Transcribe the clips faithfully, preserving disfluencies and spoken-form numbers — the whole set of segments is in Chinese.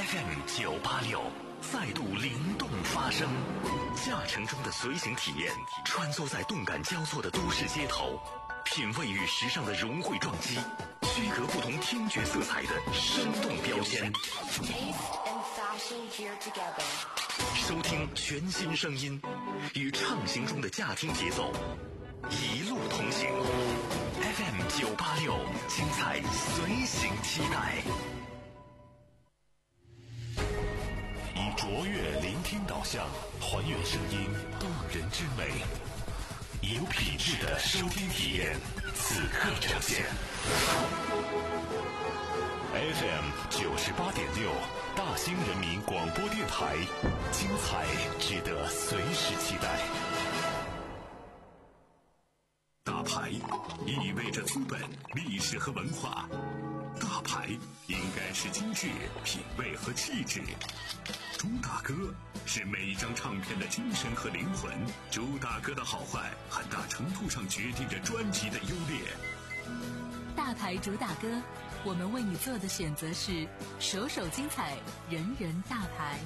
F M 九八六再度灵动发声，驾乘中的随行体验，穿梭在动感交错的都市街头，品味与时尚的融汇撞击，区隔不同听觉色彩的生动标签。收听全新声音，与畅行中的驾听节奏，一路同行。F M 九八六，精彩随行期待。以卓越聆听导向，还原声音动人之美，有品质的收听体验，此刻呈现。F M 九十八点六，大兴人民广播电台，精彩值得随时期待。大牌意味着资本、历史和文化，大牌应该是精致、品味和气质。朱大哥是每一张唱片的精神和灵魂，朱大哥的好坏很大程度上决定着专辑的优劣。 大牌朱大哥，我们为你做的选择是首首精彩，人人大牌。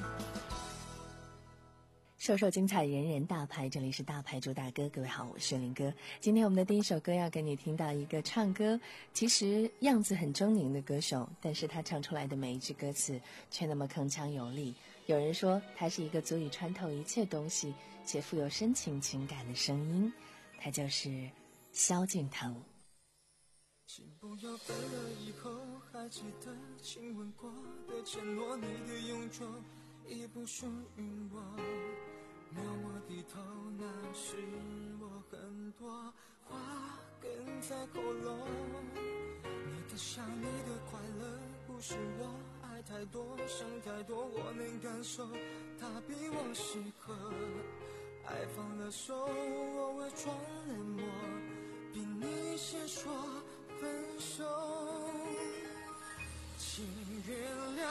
首首精彩，人人大牌，这里是大牌朱大哥，各位好，我是林哥。今天我们的第一首歌要给你听到一个唱歌其实样子很狰狞的歌手，但是他唱出来的每一句歌词却那么铿锵有力。有人说他是一个足以穿透一切东西且富有深情情感的声音，他就是萧敬腾。 请不要分了以后还记得亲吻过的承诺，你的永久已不属于我，默默低头，那是我很多话哽在喉咙。你的笑，你的快乐，不是我爱太多想太多，我能感受它比我适合。爱放了手，我伪装冷漠，比你先说分手。请原谅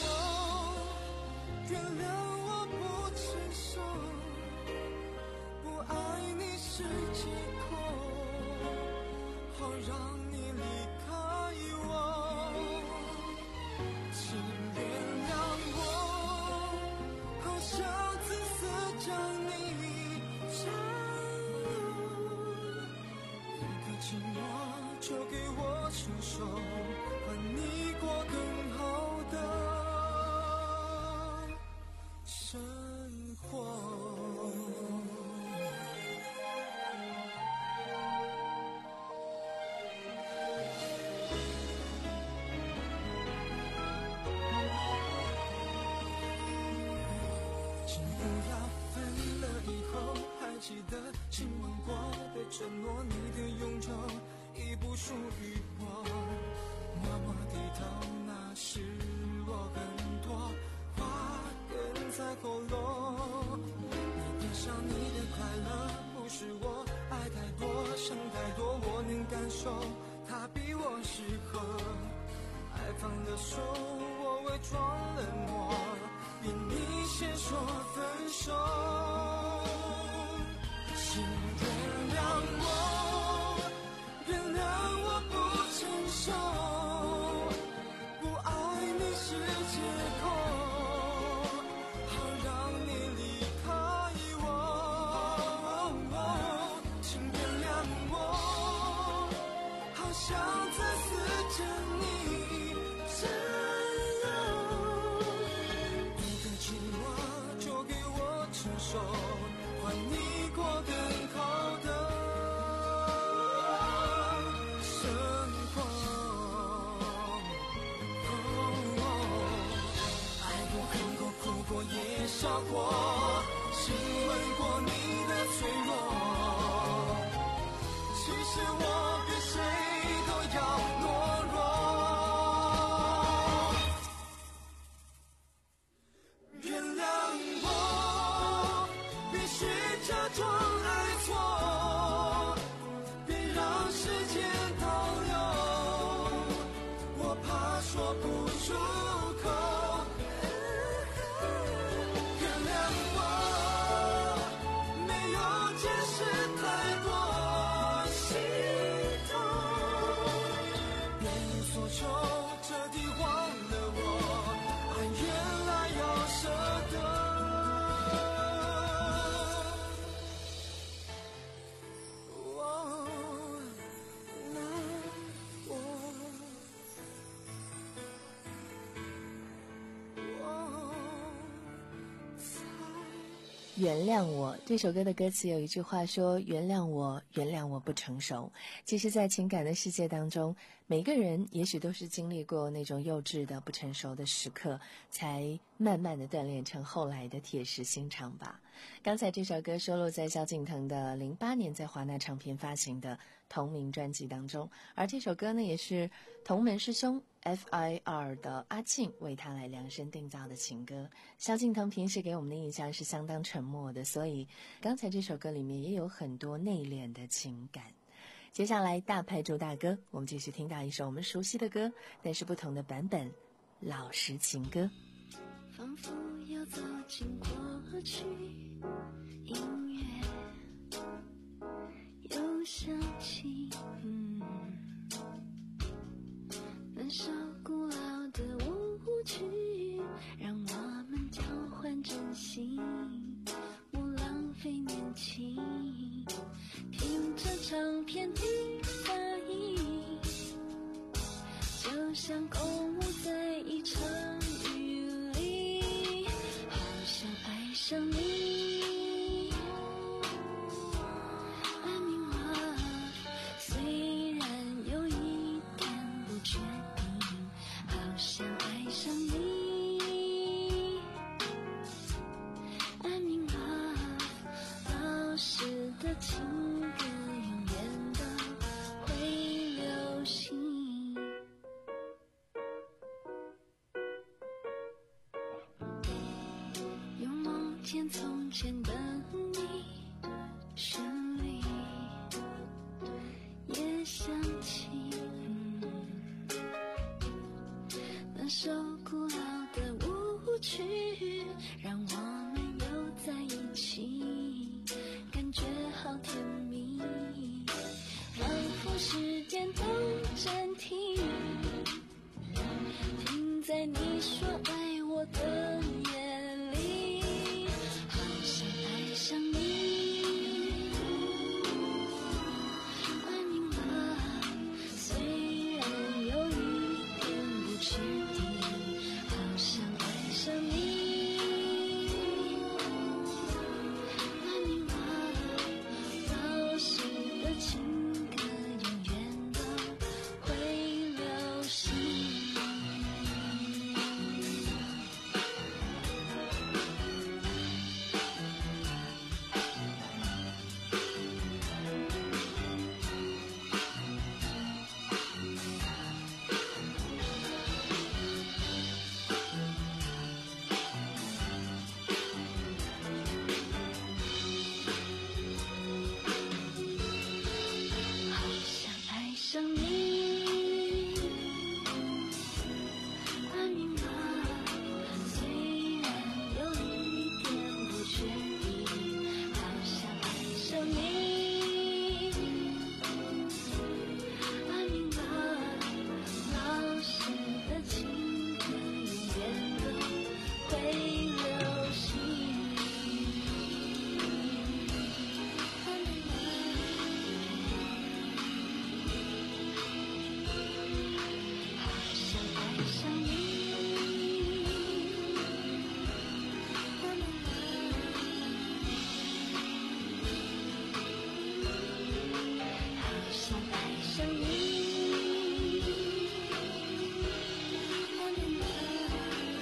我，原谅我不成熟，不爱你是借口，好让你离开我。请原谅我，好想自私将你占有，一个寂寞就给我承受，换你过更好的生活。请不要分了以后还记得亲吻过的承诺，你的永久已不属于我，默默低头，那是我很多话哽在喉咙。你的笑，你的快乐，不是我爱太多想太多，我能感受它比我适合。爱放了手，我伪装冷漠，比你先说分手。请原谅我，原谅我不成熟，不爱你是借口，好让你离开我。请原谅我，好想自私将你占有，一个寂寞就给我承受，换你过更好的也笑过，亲吻过你的脆弱，其实我比谁都要懦弱。原谅我，必须假装爱错，别让时间倒流，我怕说不出口。彻底忘了我，爱越原谅我这首歌的歌词有一句话说，原谅我，原谅我不成熟。其实在情感的世界当中，每个人也许都是经历过那种幼稚的不成熟的时刻，才慢慢的锻炼成后来的铁石心肠吧。刚才这首歌收录在萧敬腾的零八年在华纳唱片发行的同名专辑当中，而这首歌呢也是同门师兄 F I R 的阿庆为他来量身定造的情歌。萧敬腾平时给我们的印象是相当沉默的，所以刚才这首歌里面也有很多内敛的情感。接下来大牌主大歌，我们继续听到一首我们熟悉的歌，但是不同的版本，老实情歌。 仿佛要走进过去，音乐又响起，嗯，那首古老的舞曲，让我们交换真心，不浪费年轻，听着唱片的发音，就像共舞在一场雨里，好想爱上你。I'm in love， 虽然有一点不确定，好想爱上你。I'm in love， 老实的情歌永远都会流行。用梦见从前的你，旋律也响起，嗯，那首古老的舞曲，让我们又在一起，感觉好甜蜜，仿佛时间都暂停，停在你说爱我的夜里，好想爱上你。I'm in love， 虽然有一点不确定，好想爱上你。I'm in love， 老实的情歌永远都会流行。好想爱上你。I'm in love， 虽然有一点不确定，好想爱上你。I'm in love， 老实的情歌永远都会流行。I'm in love， 好想爱上你。I'm in love， 好想爱上你。I'm in love，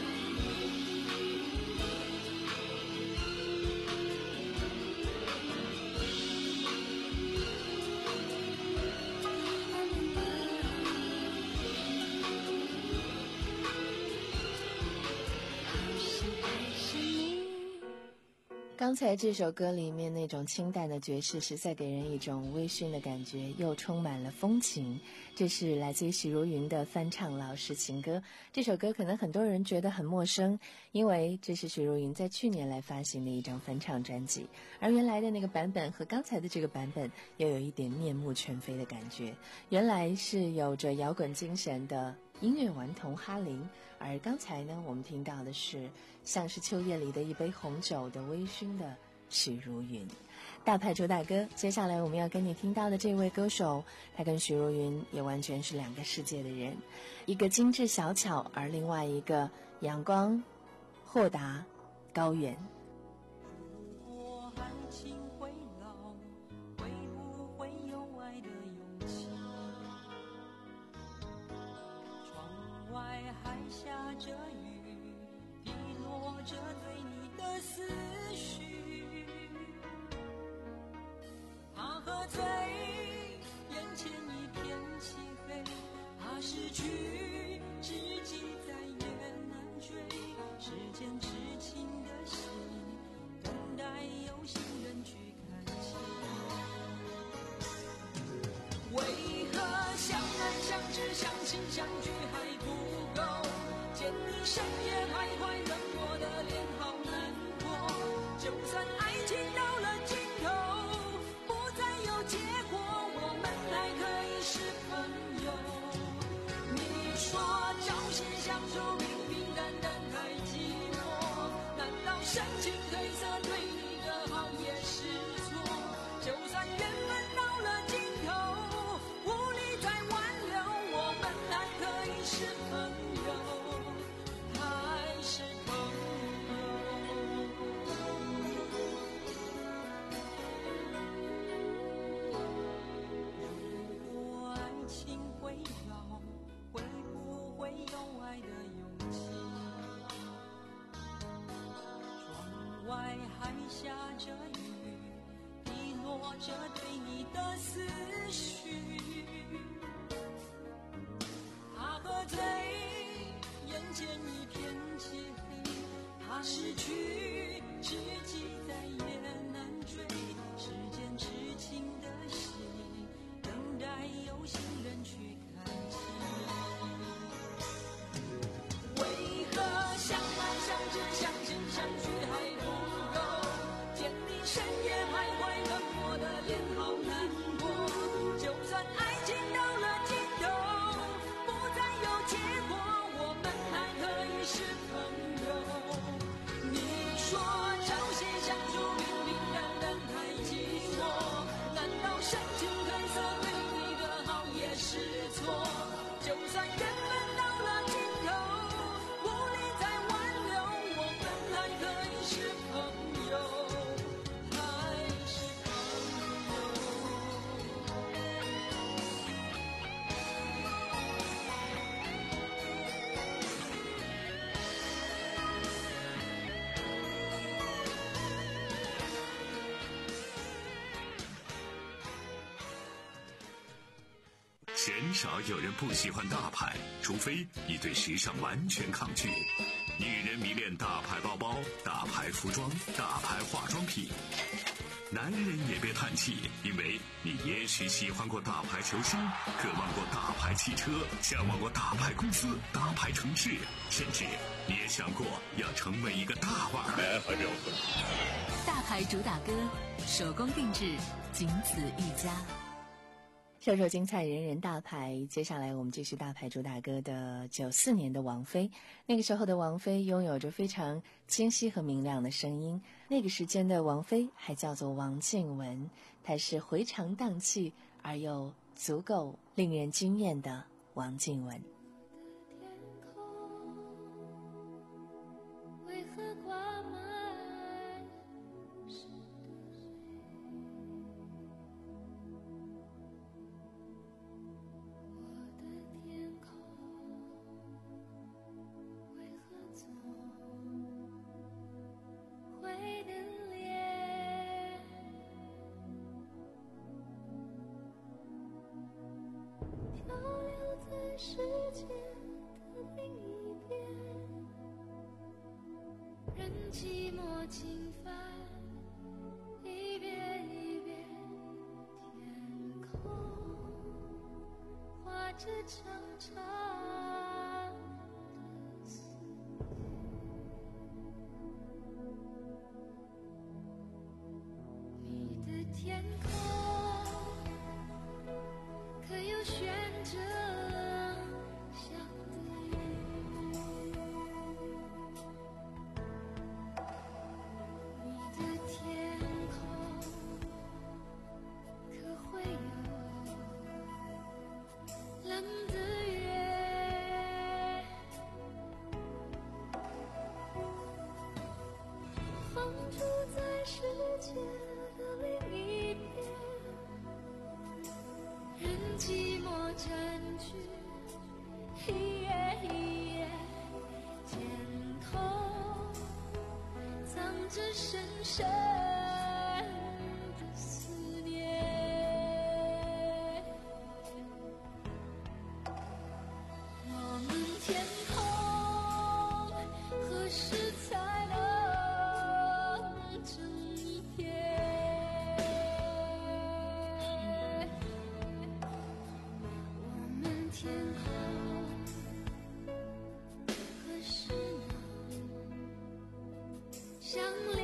I'm in love， 好想爱上你。 刚才这首歌里面那种清淡的爵士，实在给人一种微醺的感觉，又充满了风情。这是来自于许茹芸的翻唱《老实情歌》。这首歌可能很多人觉得很陌生，因为这是许茹芸在去年来发行的一张翻唱专辑，而原来的那个版本和刚才的这个版本又有一点面目全非的感觉。原来是有着摇滚精神的音乐顽童哈林，而刚才呢，我们听到的是像是秋夜里的一杯红酒的微醺的许茹芸。大牌主大哥，接下来我们要跟你听到的这位歌手，他跟许茹芸也完全是两个世界的人，一个精致小巧，而另外一个阳光豁达高远。 着雨，滴落着对你的思绪。怕喝醉，眼前一片漆黑，怕失去，知己再也难追。时间痴情的心，等待有心人去看清。为何相爱相知相亲相聚还不够？见你深夜徘徊，冷漠的脸好难过。就算爱情到了尽头，不再有结果，我们还可以是朋友。你说朝夕相处平平淡淡太寂寞，难道深情褪色对你的好也是错？就算缘分到了尽头，无力再挽留，我们还可以是朋友，还是朋友。如果爱情会绕，会不会有爱的勇气？窗外还下着雨，滴落着对你的思绪。怕喝醉，眼前一片漆黑，怕失去，知己再也难追。时间痴情的心，等待有心人去看清。为何相爱相知相亲相聚还不够？见你深夜徘徊，冷漠的脸好难过。就算爱情到了尽头，不再有结果，我们还可以是朋友。你说朝夕相处平平淡淡太寂寞，难道深情褪色对你的好也是错？就算缘分到了尽头，无力再挽留，我们还可以是朋友，还是朋友。 鲜少有人不喜欢大牌，除非你对时尚完全抗拒。女人迷恋大牌包包、大牌服装、大牌化妆品。男人也别叹气，因为你也许喜欢过大牌球星，渴望过大牌汽车，向往过大牌公司、大牌城市，甚至你也想过要成为一个大腕儿。 大牌主打歌，手工定制，仅此一家。 首首精彩，人人大牌。接下来我们继续大牌主打歌的九四年的王菲。那个时候的王菲拥有着非常清晰和明亮的声音。那个时间的王菲还叫做王靖雯，她是回肠荡气而又足够令人惊艳的王靖雯。 为何挂满世界的另一边，任寂寞侵犯，一遍一遍，天空画着长长的思念。你的天空可有选择？住在世界的另一边，任寂寞占据一夜一夜深的思念。我们天空何时才能睁一片？我们天空何时能相连？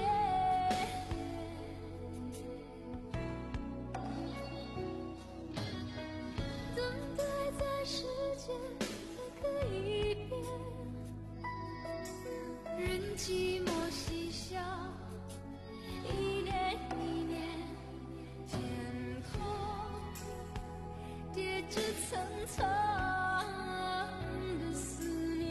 等待在时间的可以变，任寂寞嬉笑，一年一年，天空叠着层层的思念。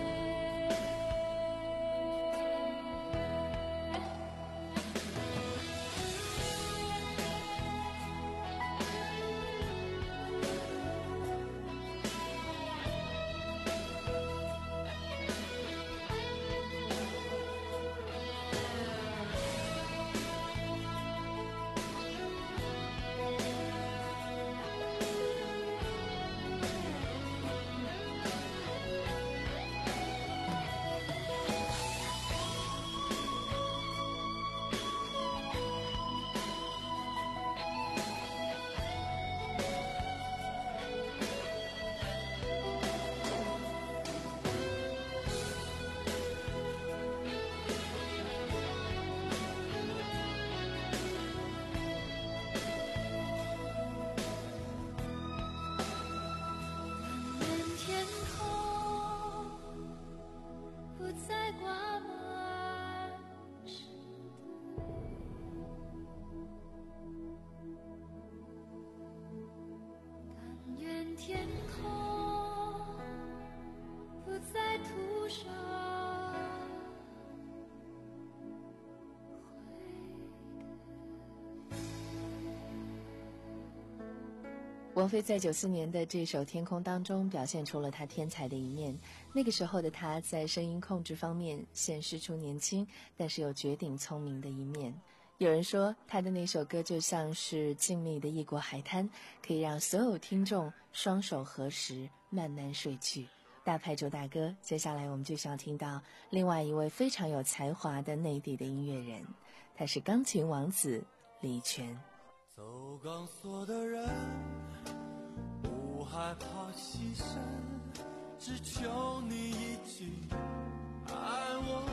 天空不再挂满石堆，但愿天空不再涂上王菲在九四年的这首《天空》当中表现出了她天才的一面。那个时候的她在声音控制方面显示出年轻但是又绝顶聪明的一面。有人说她的那首歌就像是静谧的异国海滩，可以让所有听众双手合十慢慢睡去。大牌主大哥，接下来我们就想听到另外一位非常有才华的内地的音乐人，他是钢琴王子李泉。 走钢索的人不害怕牺牲，只求你一句爱我。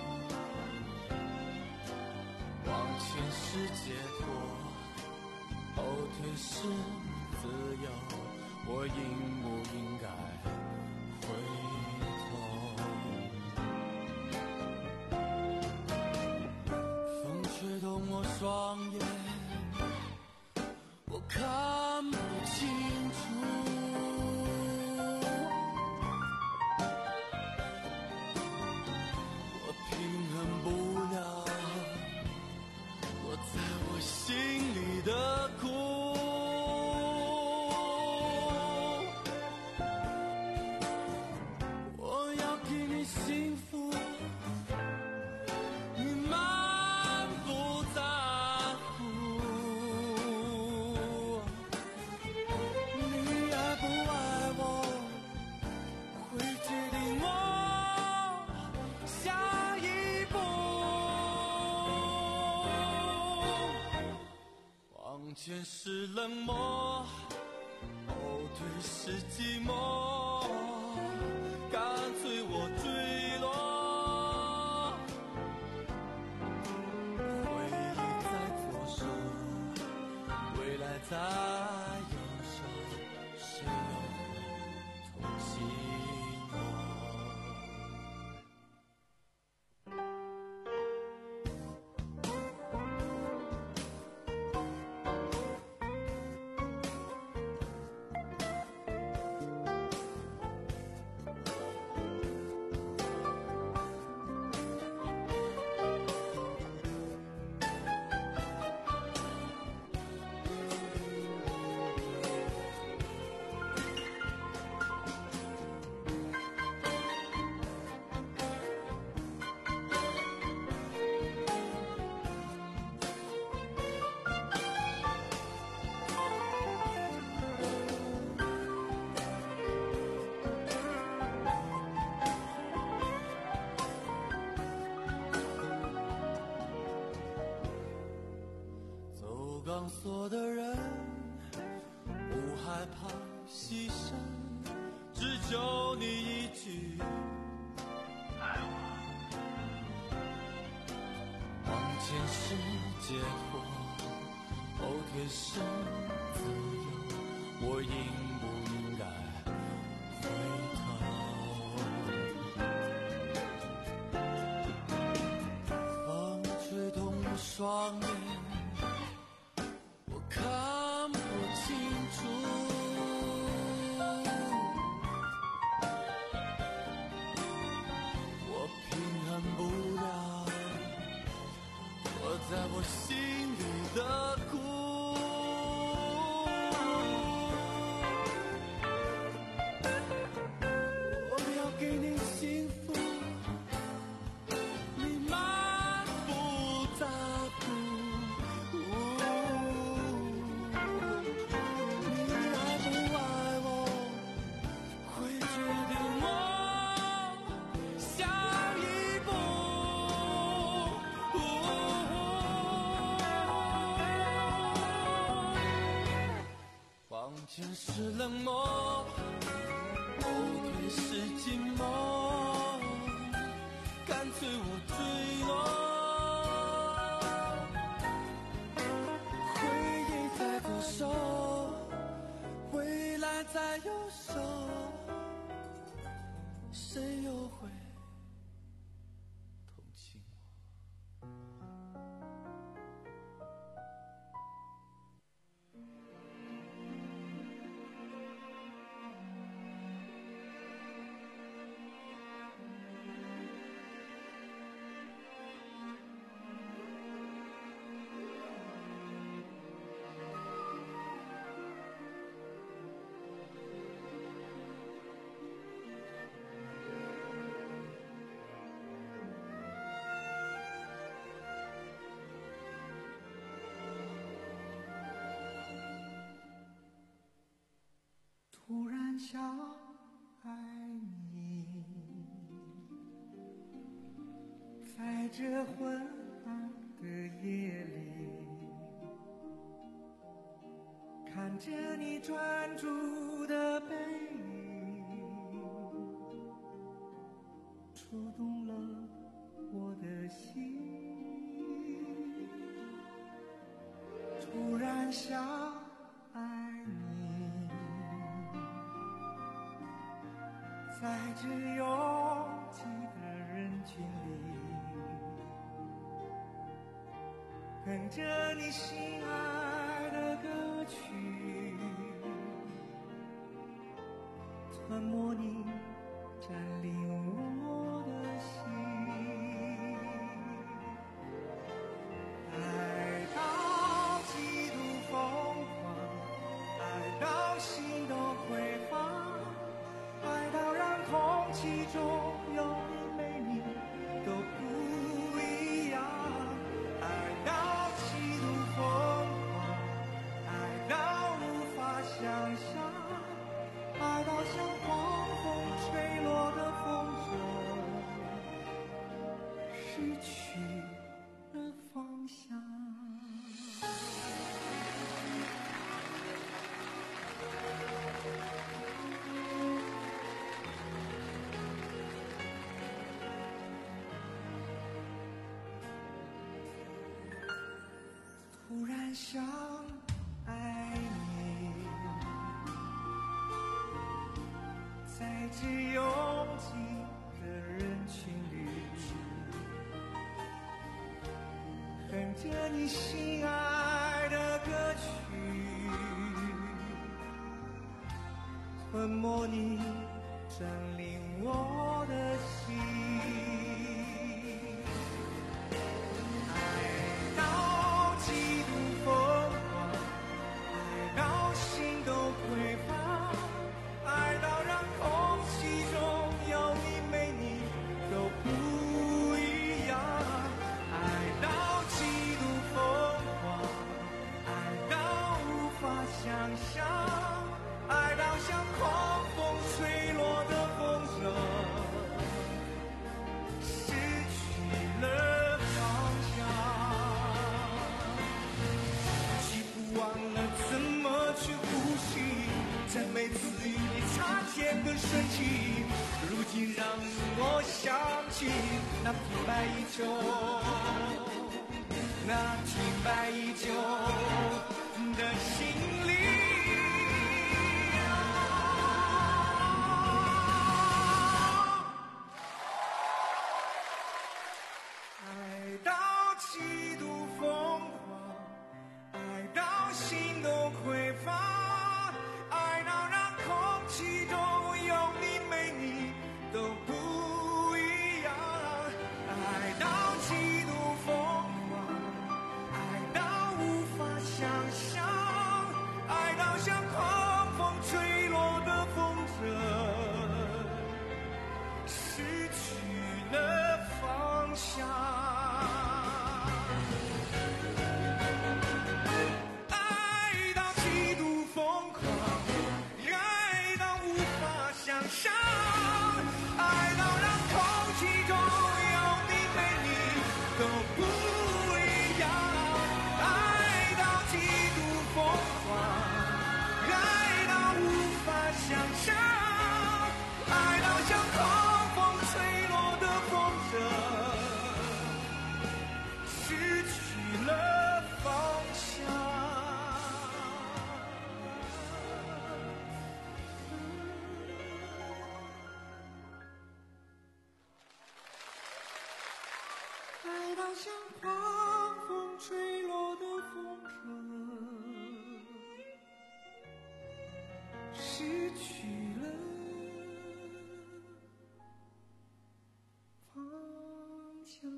往前是解脱，后退是自由，我应不应该回头？风吹动我双眼，我看不清楚，我平衡不了我在我心里的苦。我要给你幸福，你满不在乎。你爱不爱我，会决定我下一步。往前是冷漠，后退是寂寞，干脆我坠落。回忆在左手，未来在右手，谁又同情我？ 上所的人，不害怕牺牲，只求你一句爱我。往前是解脱，后退是自由，我应不应该回头？风吹痛我双眼，我看不清楚，我平衡不了躲在我心里的苦。我要给你幸福，你漫不在乎。你爱不爱我，会决定我下一步。往前是冷漠，后退是寂寞，干脆我坠落。回忆在左手，未来在右手，谁又会同情我？突然想爱你，在这昏暗的夜里，看着你专注的背影，触动了我的心。突然想爱你，在这拥挤的人群里，跟着你心爱的歌曲，吞没你，占领我的心。爱到极度疯狂，爱到心都挥发，爱到让空气中有你没你都不一样。爱到极度疯狂，爱到无法想象，爱到像狂风吹落的风筝，失去了方向。突然想爱你，在这拥挤的人群里，哼着你心爱的歌曲，吞没你，占领我的心。想象，爱到像狂风吹落的风筝， 起那平白依旧，那平白依旧的心里。爱到极度疯狂，爱到心都匮乏，爱到让空气中有你没你都不一样，爱到极度疯狂，爱到无法想象，爱到像狂风吹落的风筝，失去了方向。爱到极度疯狂，爱到无法想象，爱到让空气中有你没你都不一样，爱到极度疯狂，爱到无法想象，爱到像狂风吹落的风筝，失去了方向。爱到像狂风吹落的风筝，失去了方向。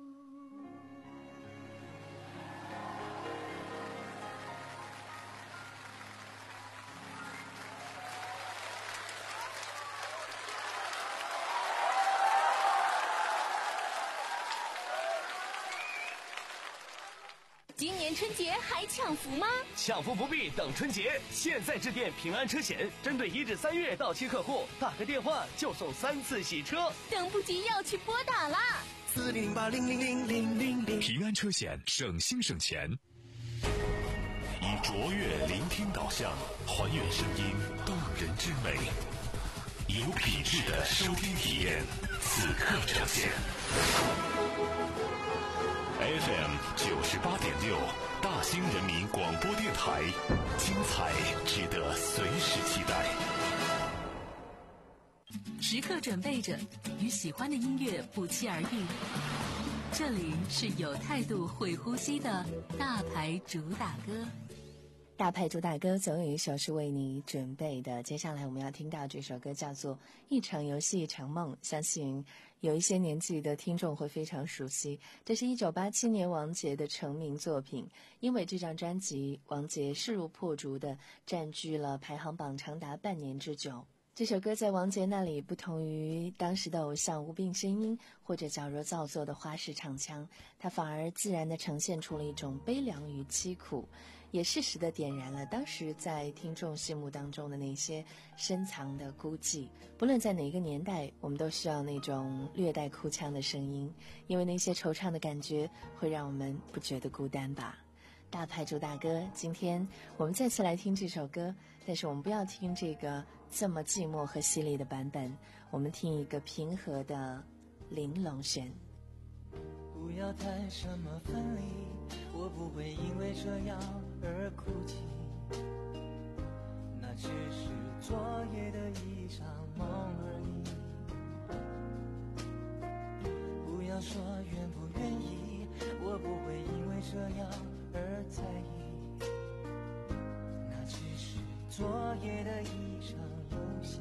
今年春节还抢福吗？ 抢福不必等春节，现在致电平安车险，针对一至三月到期客户，打个电话就送三次洗车， 等不及要去拨打啦！ 四零零八零零零零零零。 平安车险，省心省钱。以卓越聆听导向，还原声音动人之美，有品质的收听体验，此刻呈现。F M 九十八点六，大兴人民广播电台，精彩值得随时期待。 时刻准备着，与喜欢的音乐不期而遇。这里是有态度、会呼吸的大牌主打歌。 大牌主打歌总有一首是为你准备的，接下来我们要听到这首歌叫做《一场游戏一场梦》，相信有一些年纪的听众会非常熟悉。这是一九八七年王杰的成名作品，因为这张专辑，王杰势如破竹地占据了排行榜长达半年之久。这首歌在王杰那里不同于当时的偶像无病呻吟或者矫揉造作的花式唱腔，它反而自然地呈现出了一种悲凉与凄苦，也适时地点燃了当时在听众心目当中的那些深藏的孤寂。不论在哪个年代，我们都需要那种略带哭腔的声音，因为那些惆怅的感觉会让我们不觉得孤单吧。大牌主打歌，今天我们再次来听这首歌，但是我们不要听这个这么寂寞和犀利的版本，我们听一个平和的玲珑弦。 不要谈什么分离，我不会因为这样而哭泣，那只是昨夜的一场梦而已。不要说愿不愿意，我不会因为这样而在意，那只是昨夜的一场游戏，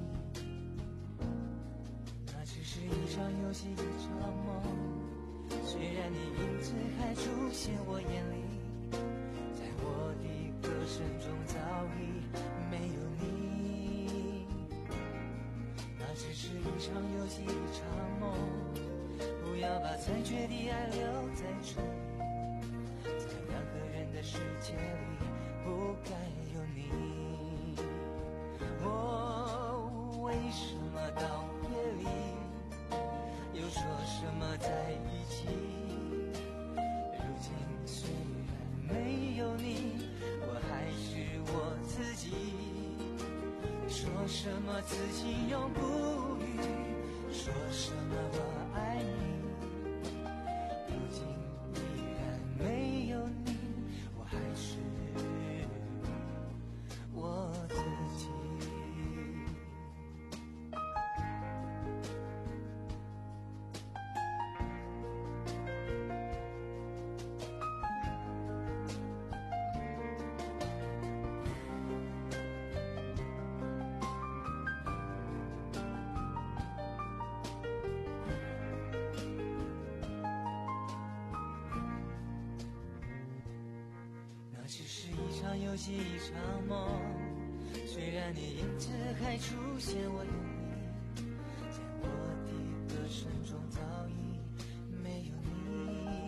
那只是一场游戏一场梦。虽然你影子还出现我眼里，在我的歌声中早已没有你，那只是一场游戏一场梦。不要把残缺的爱留在这里，在两个人的世界里不该有你。哦，为什么到夜里又说什么在一起？如今虽然没有你，我还是我自己。说什么此情永不渝，说什么我爱你。 一场游戏一场梦，虽然你一直还出现我眼里，在我的歌声中早已没有你。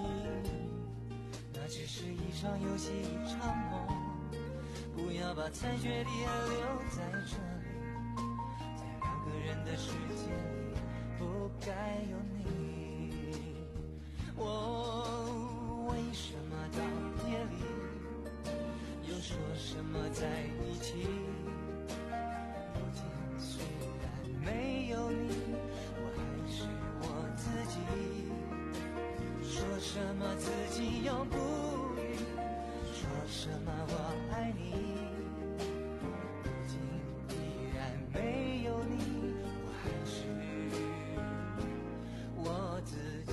那只是一场游戏一场梦，不要把残缺的爱留在这里，在两个人的世界里不该有你。我为什么到夜里又说什么在一起？如今虽然没有你，我还是我自己。说什么自己又不语，说什么我爱你。如今依然没有你，我还是我自己。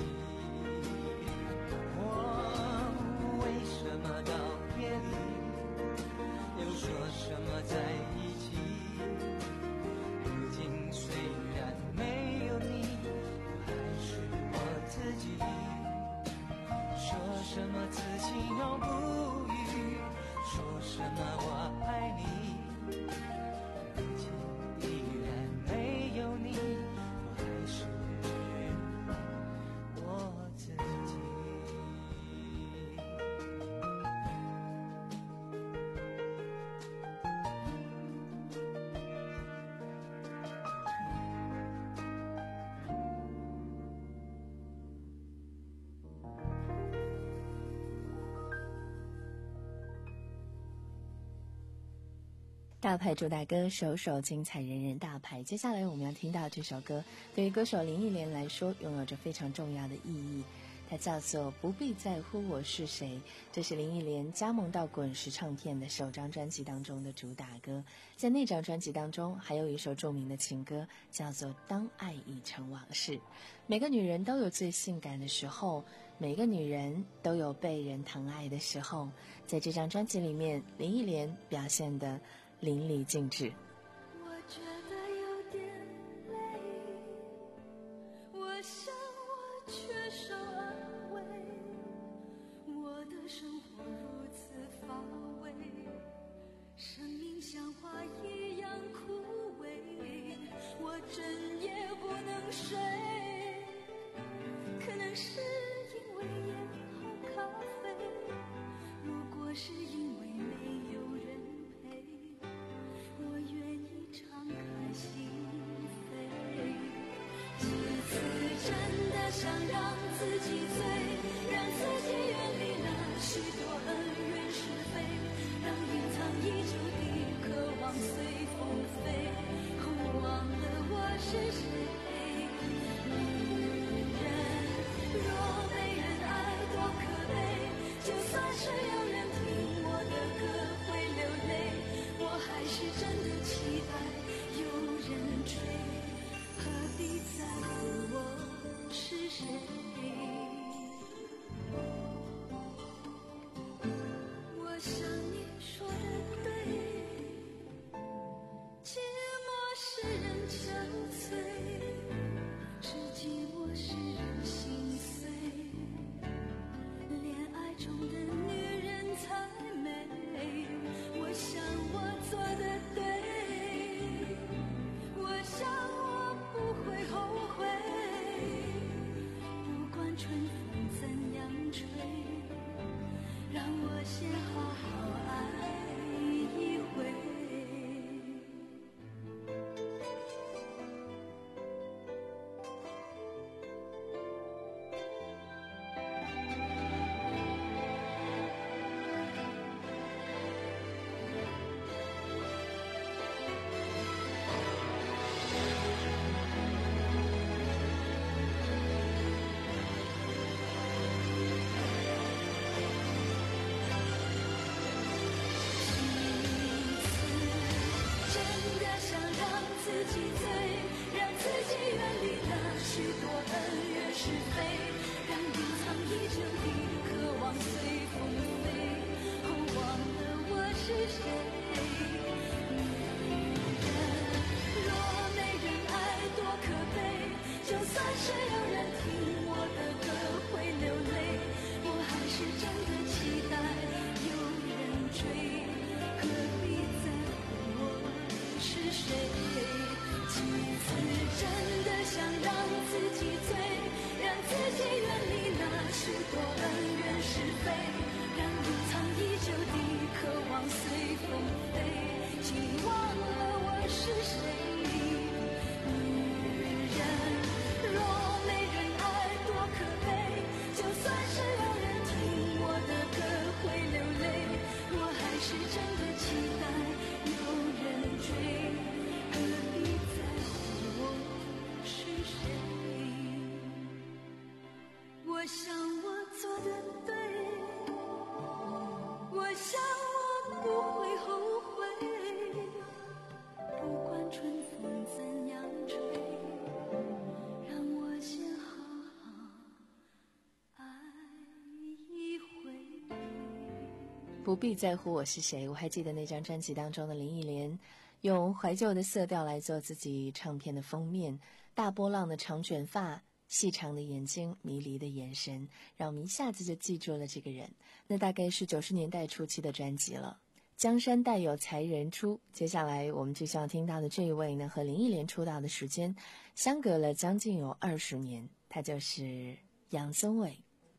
我为什么到夜里又说什么在一起？如今虽然没有你，我还是我自己。说什么自己又不语，说什么我爱你。如今依然没有你，我还是我自己。 大牌主打歌，首首精彩，人人大牌。接下来我们要听到这首歌，对于歌手林忆莲来说，拥有着非常重要的意义。它叫做《不必在乎我是谁》，这是林忆莲加盟到滚石唱片的首张专辑当中的主打歌。在那张专辑当中，还有一首著名的情歌，叫做《当爱已成往事》。每个女人都有最性感的时候，每个女人都有被人疼爱的时候。在这张专辑里面，林忆莲表现的淋漓尽致。 我觉得有点累，我想我缺少安慰，我的生活如此乏味，生命像花一样枯萎，我整夜不能睡，可能是因为烟和咖啡，如果是因为没有人陪，我愿意敞开心扉。几次真的想让自己醉，让自己远离那许多恩怨是非，让隐藏已久的渴望随风飞，后忘了我是谁。女人若没人爱多可悲，就算是有人听我的歌会流泪，我还是真的期待有人追，何必在乎我是谁。我想你说的对，寂寞使人憔悴，是寂寞使人心碎，恋爱中的女人才美，我想我做的对，我想我不会后悔，不管春风怎样吹，让我先好好爱一回。真的想让自己醉，让自己远离那许多恩怨是非，让隐藏已久的渴望随风飞，后忘了我是谁。女人若没人爱多可悲，就算是有人听我的歌会流泪，我还是真的期待有人追。 我想我做的对，我想我不会后悔，不管春风怎样吹，让我先好好爱一回。 不必在乎我是谁。我还记得那张专辑当中的林忆莲用怀旧的色调来做自己唱片的封面，大波浪的长卷发，细长的眼睛，迷离的眼神，让我们一下子就记住了这个人。那大概是九十年代初期的专辑了。江山代有才人出，接下来我们就需要听到的这一位呢，和林忆莲出道的时间相隔了将近有二十年，他就是杨宗纬。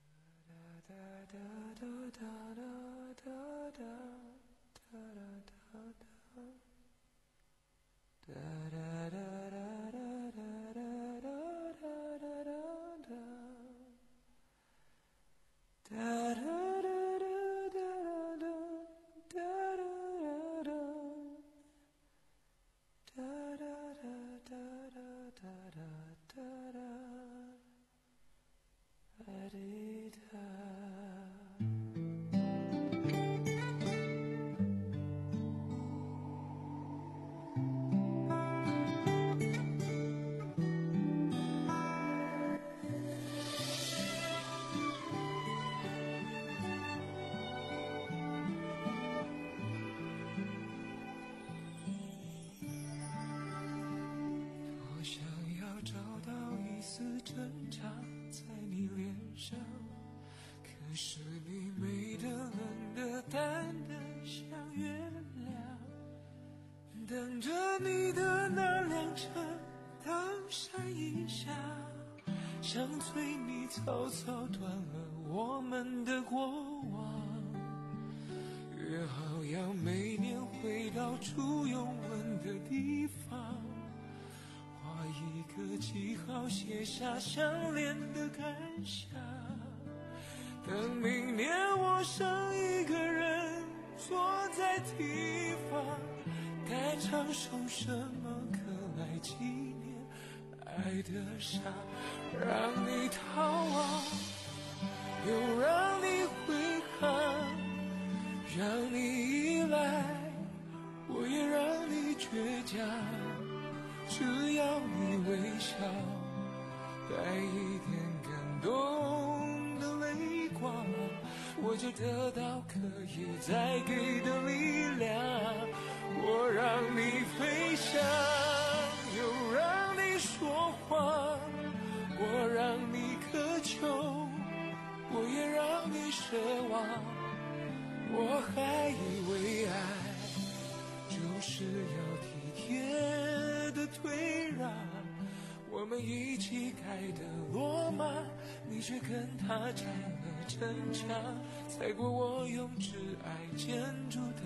挣扎在你脸上，可是你美得冷得淡得像月亮，等着你的那辆车当闪一下，想催你草草断了我们的过往，约好要每年回到初拥吻的地方，画一个记号，写下相恋的感想。等明年我剩一个人坐在堤防，该唱首什么歌来纪念爱的傻，让你逃亡，又让你挥汗，让你依赖，我也让你倔强，只要你微笑，带一点感动的泪光，我就得到可以再给的力量。我让你飞翔，又让你说谎，我让你渴求，我也让你奢望。我还以为爱就是要体贴的退让，我们一起盖的罗马，你却跟他拆了城墙，踩过我用挚爱建筑的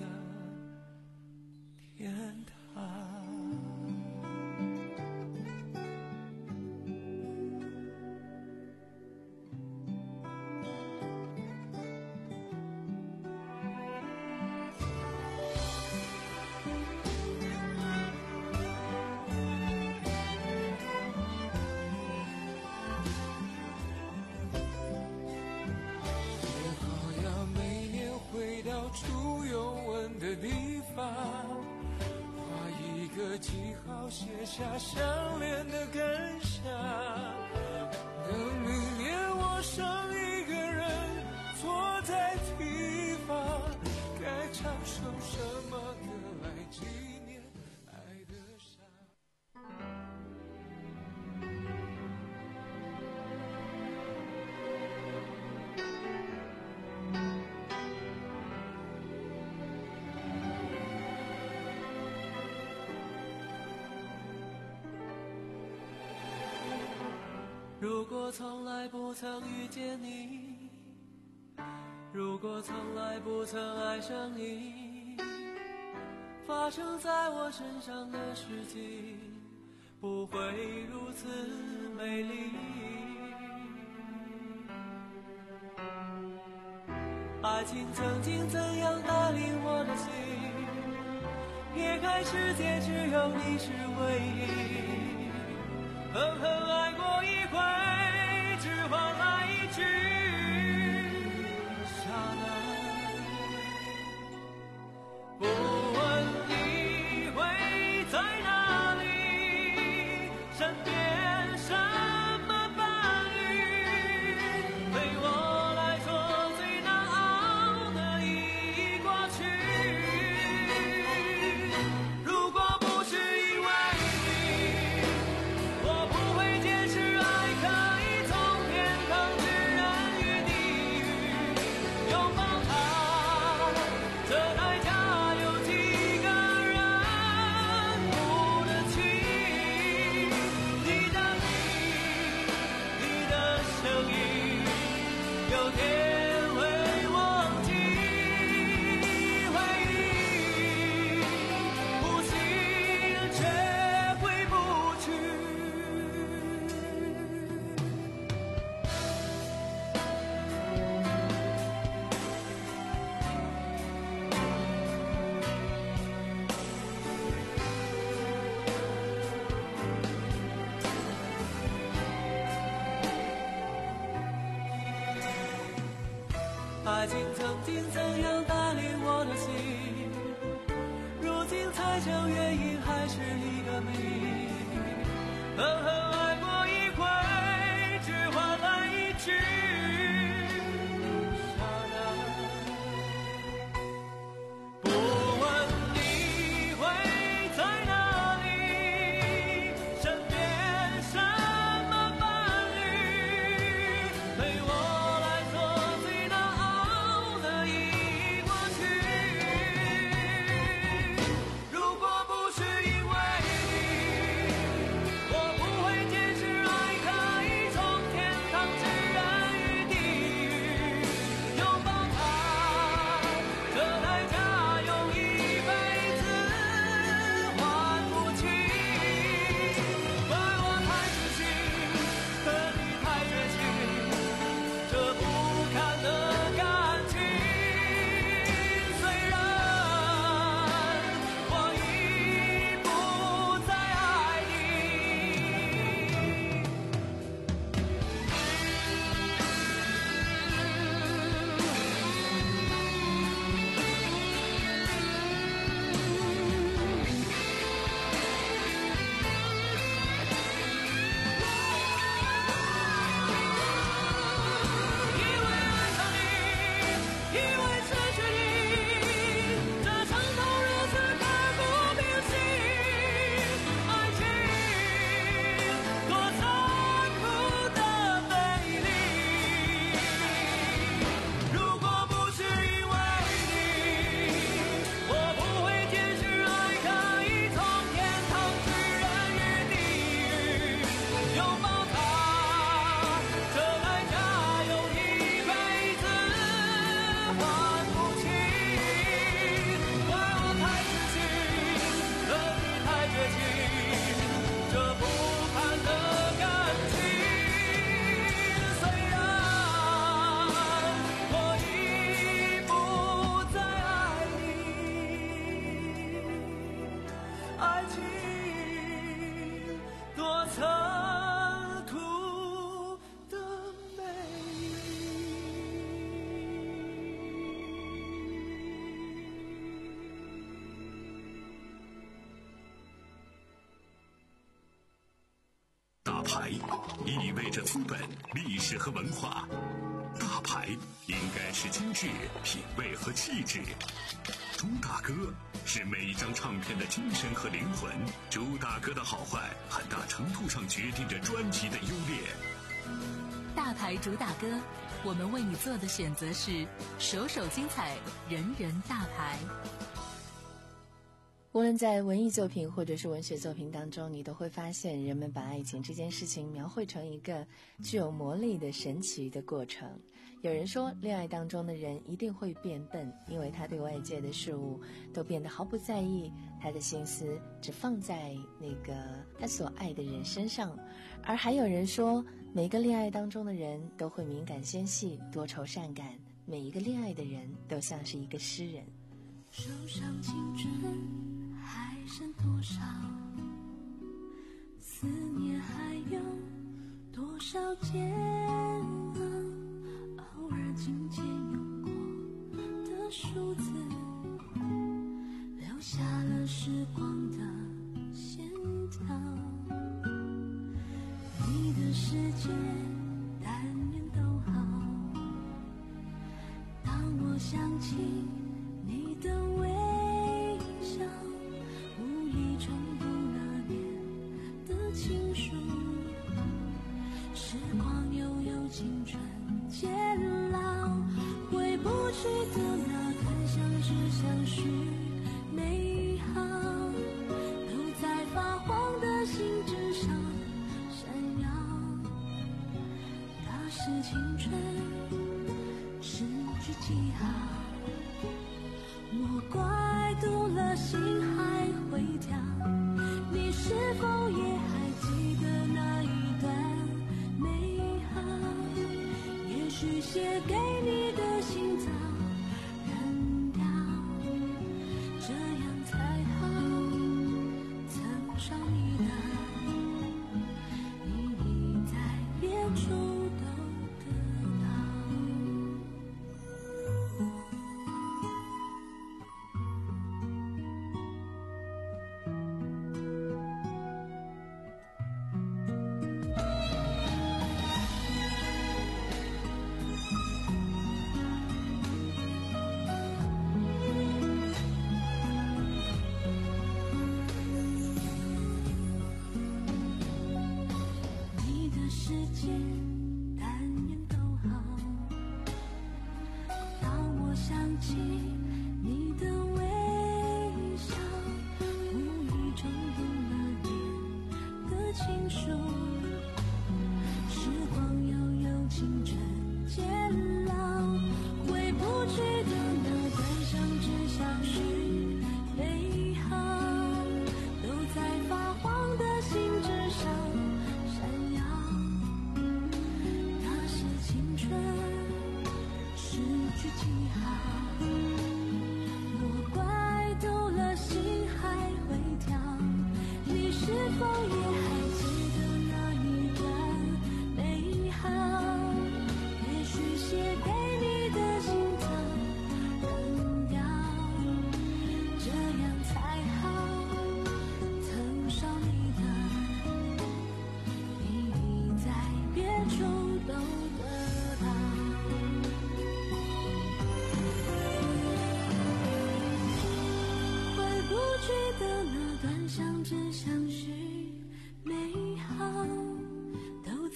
天堂。初拥吻的地方，画一个记号，写下相恋的感想。等明年我剩一个人坐在堤防，该唱首什么歌来纪念爱的傻。 如果从来不曾遇见你，如果从来不曾爱上你，发生在我身上的事情不会如此美丽。爱情曾经怎样带领我的心，撇开世界只有你是唯一，狠狠爱过一回，只换来一句爱情曾经怎样带领我的心，如今才将原因还是一个谜。狠狠爱过一回，只换来一句傻男。不问你会在哪里，身边什么伴侣，陪我来做最难熬的一过去。如果不是因为你，我不会坚持爱可以从天堂指人于地狱，拥抱它，这代价用一辈子还不起。怪我太痴情，可你太绝情，这不堪的感情。虽然我已不再爱你。因为爱上你，因为失去你，这场痛如此刻骨铭心。爱情多残酷的美丽，如果不是因为你，我不会坚持爱可以从天堂指人于地狱，拥抱它，这代价用一辈子还不起。怪我太痴情，可你太绝情，这不堪的感情。虽然我已不再爱你，爱情多残酷的美大牌意味着资本、历史和文化，大牌应该是精致、品味和气质。朱大哥是每一张唱片的精神和灵魂，朱大哥的好坏很大程度上决定着专辑的优劣。 大牌主打歌，我们为你做的选择是首首精彩，人人大牌。 无论在文艺作品或者是文学作品当中，你都会发现人们把爱情这件事情描绘成一个具有魔力的神奇的过程。有人说，恋爱当中的人一定会变笨，因为他对外界的事物都变得毫不在意，他的心思只放在那个他所爱的人身上。而还有人说，每个恋爱当中的人都会敏感纤细，多愁善感，每一个恋爱的人都像是一个诗人。 手上青春还剩多少？思念还有多少煎熬？偶尔紧紧拥过的数字，留下了时光的线条。你的世界但愿都好。当我想起你的微笑，无意重读那年的情书。时光悠悠，青春渐老，回不去的那段相知相许美好，都在发黄的信纸上闪耀。那是青春失去记号，莫怪读了心还会跳。你是否也还记得那一段美好？也许写给你的信早扔掉，这样才好。曾伤你的，你已在别处都得到。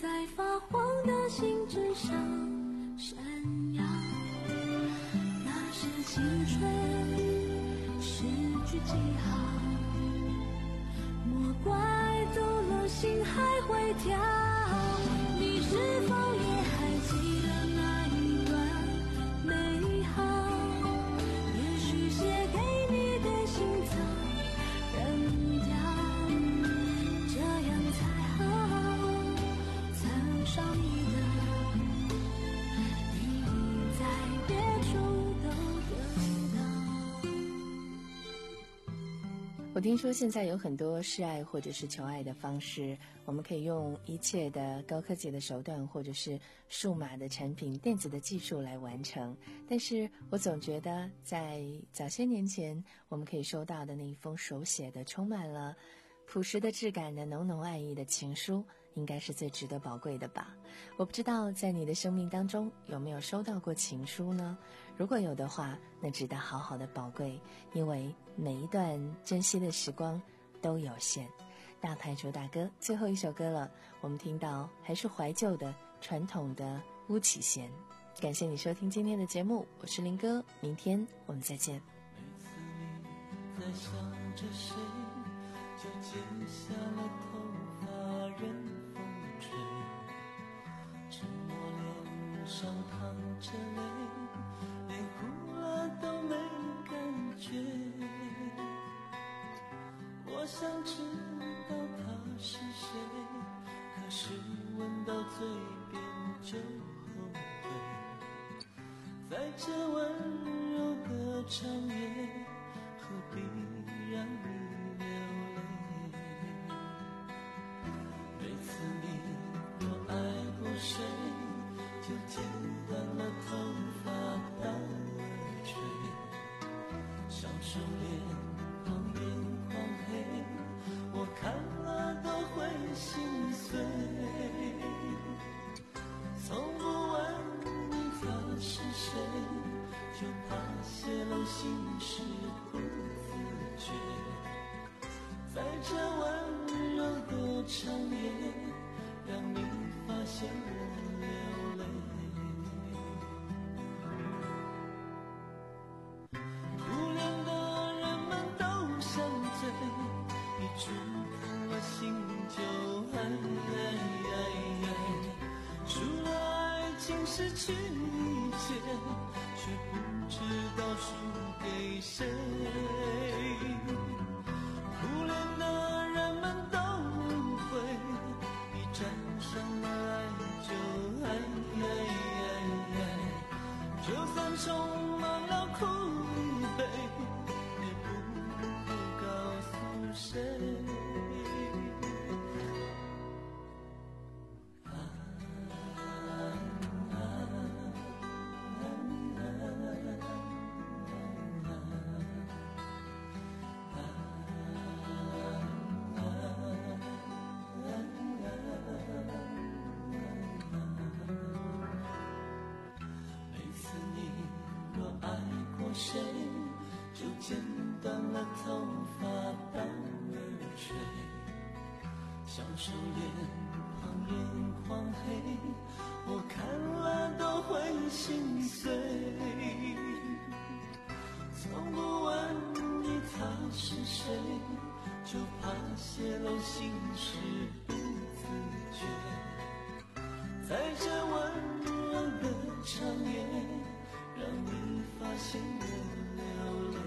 在发黄的信纸上闪耀。那是青春失去记号，莫怪走了心还会跳。你是否也还记得那一段美好？也许写给你的信早扔掉，这样才好。曾少你的，你在别处都得到。 我听说现在有很多示爱或者是求爱的方式，我们可以用一切的高科技的手段或者是数码的产品、电子的技术来完成。但是我总觉得在早些年前我们可以收到的那一封手写的充满了朴实的质感的浓浓爱意的情书，应该是最值得宝贵的吧。我不知道在你的生命当中有没有收到过情书呢？如果有的话，那值得好好的宝贵，因为每一段珍惜的时光都有限。大牌主打歌最后一首歌了，我们听到还是怀旧的传统的巫启贤。感谢你收听今天的节目，我是林哥，明天我们再见。 每次你在想着谁，就剪下了头发任风吹，沉默脸上淌着泪，脸红了都没感觉。我想知道他是谁，可是闻到嘴边就后悔。在这温柔的长夜，何必让你流泪？每次你若爱过谁，就剪断了头发当耳垂，小手脸旁边狂黑，我看了都会心碎。从不问你他是谁，就怕泄露心事不自觉。在这温柔的长夜，让你发现我流泪。初恋的人们都像醉，一触碰了心就爱爱爱爱。输了爱情，失去一切，却不知道输给谁。初恋的人们都误会，一沾上了爱就爱爱爱爱，就算充满了苦与悲，也不会告诉谁。谁就剪断了头发当耳垂，小手脸旁边狂黑，我看了都会心碎。从不问你他是谁，就怕泄露心事不自觉。在这温柔的长夜，让你发现我流泪。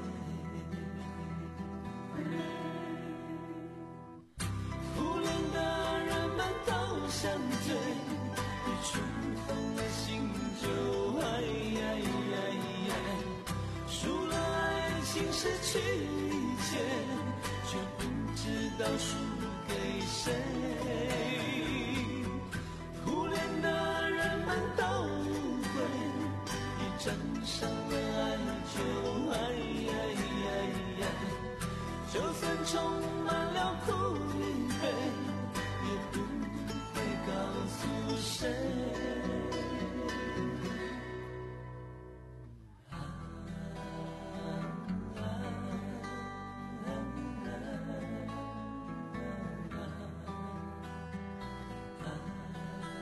初恋的人们都像醉，一触碰了心就爱爱爱爱。输了爱情，失去一切，却不知道输给谁。初恋的人们都误会，一沾上了爱就爱爱爱爱，就算充满了苦与悲，也不会告诉谁。啊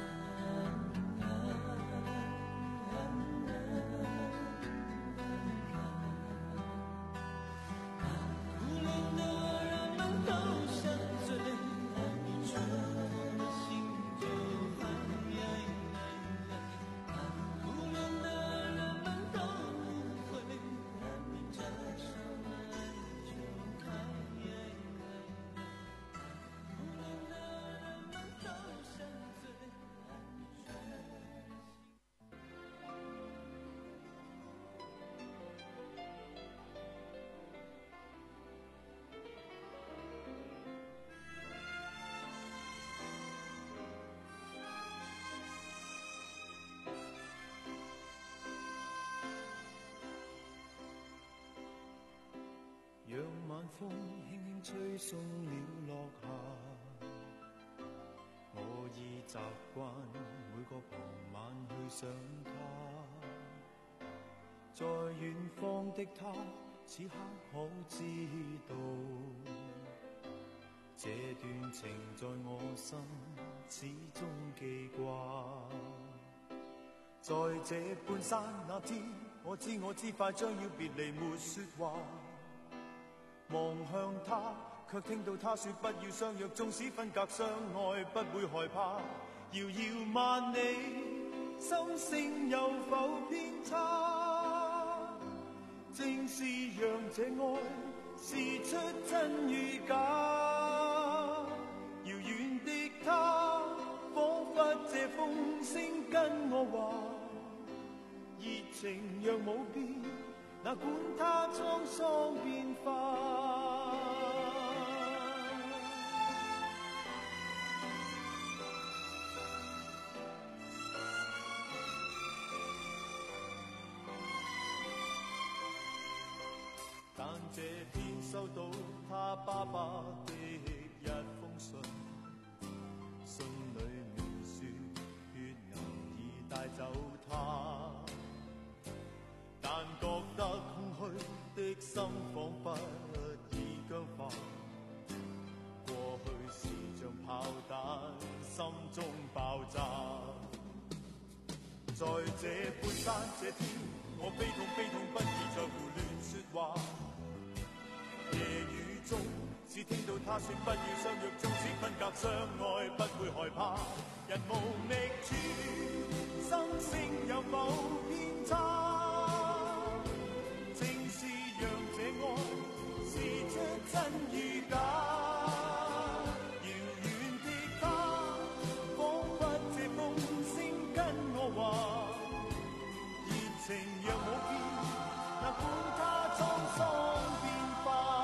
風輕輕吹送了落霞，我已習慣每個傍晚去想他，在遠方的他此刻可知道，這段情在我心始終記掛。在這半山那天，我知我知快將要別離，沒說話，望向他卻聽到他說不要相約，縱使分隔相愛不會害怕，遙遙萬里心聲有否偏差，正是讓這愛試出真與假，遙遠的他彷彿這風聲跟我話，熱情若冇變，哪管它滄桑變化。但這天收到他爸爸的一封信，信裏面說血牛已帶走他，但覺得空虛的心彷彿已僵化，過去是像炮彈心中爆炸，在這半山這天，我悲痛悲痛不已在胡亂說話，夜雨中只聽到他說不要相約，縱使分隔相愛不會害怕，人無覓處心聲有否偏差，正是讓這愛試出真與假，遙遠的他彷彿這風聲跟我話，熱情若冇變，哪管它滄桑變化。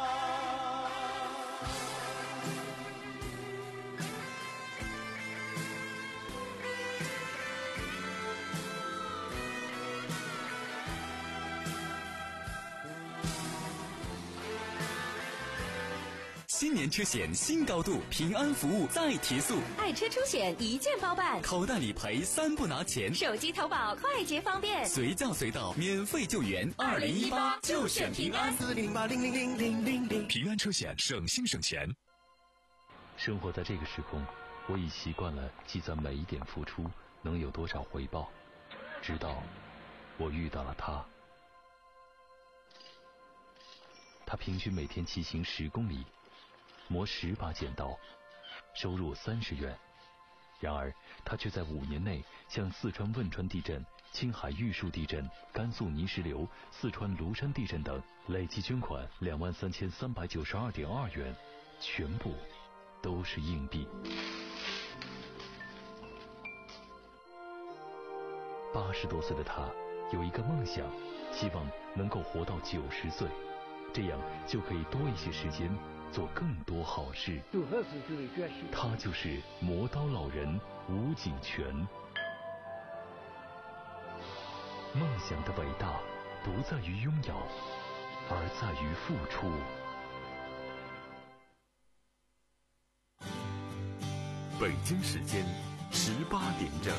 新年车险新高度，平安服务再提速， 爱车出险一键包办， 口袋理赔三不拿钱， 手机投保快捷方便， 随叫随到，免费救援。二零一八就选平安， 四零八零零零零零零。 平安车险，省心省钱。 生活在这个时空，我已习惯了计算每一点付出能有多少回报，直到我遇到了他。他平均每天骑行十公里，磨十把剪刀，收入三十元。然而他却在五年内向四川汶川地震、青海玉树地震、甘肃泥石流、四川庐山地震等累计捐款两万三千三百九十二点二元，全部都是硬币。八十多岁的他有一个梦想，希望能够活到九十岁，这样就可以多一些时间做更多好事。他就是磨刀老人吴景全。梦想的伟大不在于拥有，而在于付出。 北京时间十八点整。